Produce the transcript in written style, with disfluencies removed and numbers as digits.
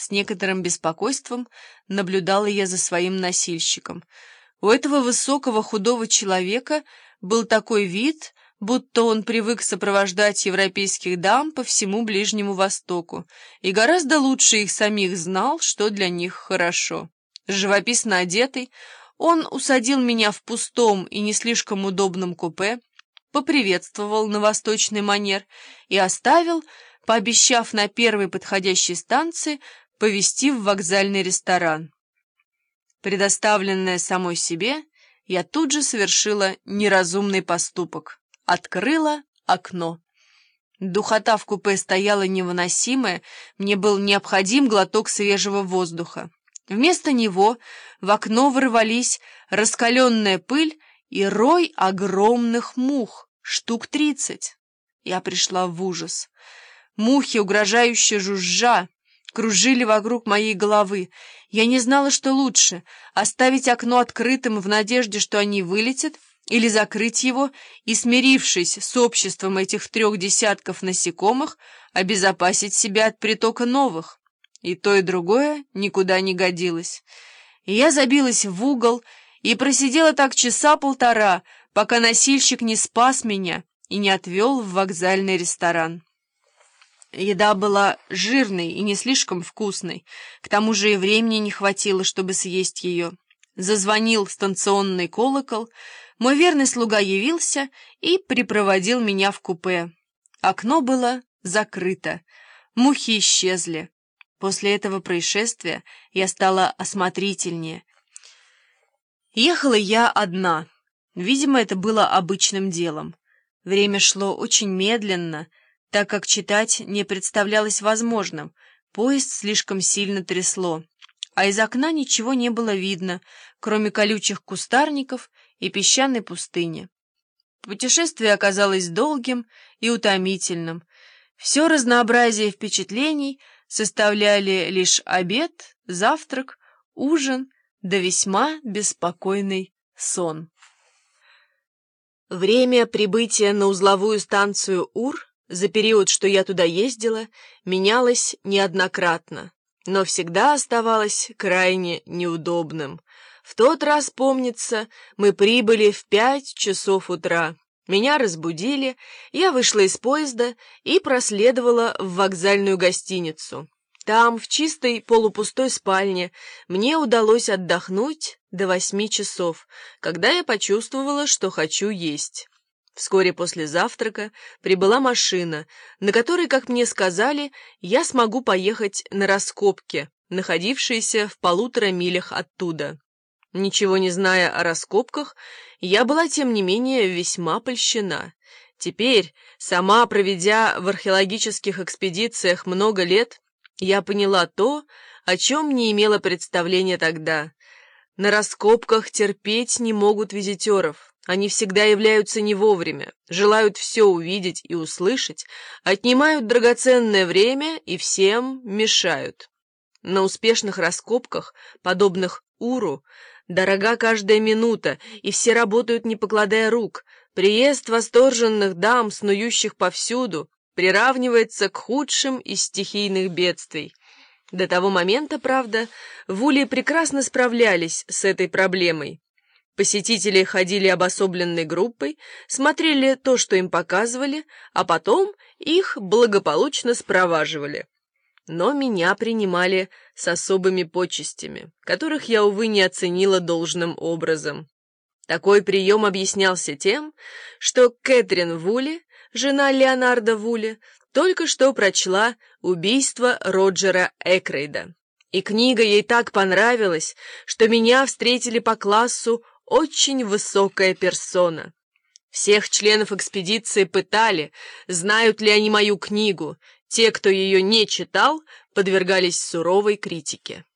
С некоторым беспокойством наблюдала я за своим носильщиком. У этого высокого худого человека был такой вид, будто он привык сопровождать европейских дам по всему Ближнему Востоку и гораздо лучше их самих знал, что для них хорошо. Живописно одетый, он усадил меня в пустом и не слишком удобном купе, поприветствовал на восточный манер и оставил, пообещав на первой подходящей станции повезти в вокзальный ресторан. Предоставленная самой себе, я тут же совершила неразумный поступок. Открыла окно. Духота в купе стояла невыносимая, мне был необходим глоток свежего воздуха. Вместо него в окно ворвались раскаленная пыль и рой огромных мух, штук 30. Я пришла в ужас. Мухи, угрожающе жужжа, кружили вокруг моей головы. Я не знала, что лучше — оставить окно открытым в надежде, что они вылетят, или закрыть его и, смирившись с обществом этих 3 десятков насекомых, обезопасить себя от притока новых. И то, и другое никуда не годилось. И я забилась в угол и просидела так часа полтора, пока носильщик не спас меня и не отвел в вокзальный ресторан. Еда была жирной и не слишком вкусной, к тому же и времени не хватило, чтобы съесть ее. Зазвонил станционный колокол, мой верный слуга явился и припроводил меня в купе. Окно было закрыто, мухи исчезли. После этого происшествия я стала осмотрительнее. Ехала я одна. Видимо, это было обычным делом. Время шло очень медленно, так как читать не представлялось возможным. Поезд слишком сильно трясло, а из окна ничего не было видно, кроме колючих кустарников и песчаной пустыни. Путешествие оказалось долгим и утомительным. Все разнообразие впечатлений составляли лишь обед, завтрак, ужин да весьма беспокойный сон. Время прибытия на узловую станцию Ур за период, что я туда ездила, менялось неоднократно, но всегда оставалось крайне неудобным. В тот раз, помнится, мы прибыли в 5 часов утра. Меня разбудили, я вышла из поезда и проследовала в вокзальную гостиницу. Там, в чистой полупустой спальне, мне удалось отдохнуть до 8 часов, когда я почувствовала, что хочу есть. Вскоре после завтрака прибыла машина, на которой, как мне сказали, я смогу поехать на раскопки, находившиеся в 1,5 милях оттуда. Ничего не зная о раскопках, я была, тем не менее, весьма польщена. Теперь, сама проведя в археологических экспедициях много лет, я поняла то, о чем не имела представления тогда. На раскопках терпеть не могут визитеров. Они всегда являются не вовремя, желают все увидеть и услышать, отнимают драгоценное время и всем мешают. На успешных раскопках, подобных Уру, дорога каждая минута, и все работают, не покладая рук. Приезд восторженных дам, снующих повсюду, приравнивается к худшим из стихийных бедствий. До того момента, правда, в Уле прекрасно справлялись с этой проблемой. Посетители ходили обособленной группой, смотрели то, что им показывали, а потом их благополучно спроваживали. Но меня принимали с особыми почестями, которых я, увы, не оценила должным образом. Такой прием объяснялся тем, что Кэтрин Вулли, жена Леонарда Вулли, только что прочла «Убийство Роджера Экрейда». И книга ей так понравилась, что меня встретили по классу очень высокая персона. Всех членов экспедиции пытали, знают ли они мою книгу. Те, кто ее не читал, подвергались суровой критике.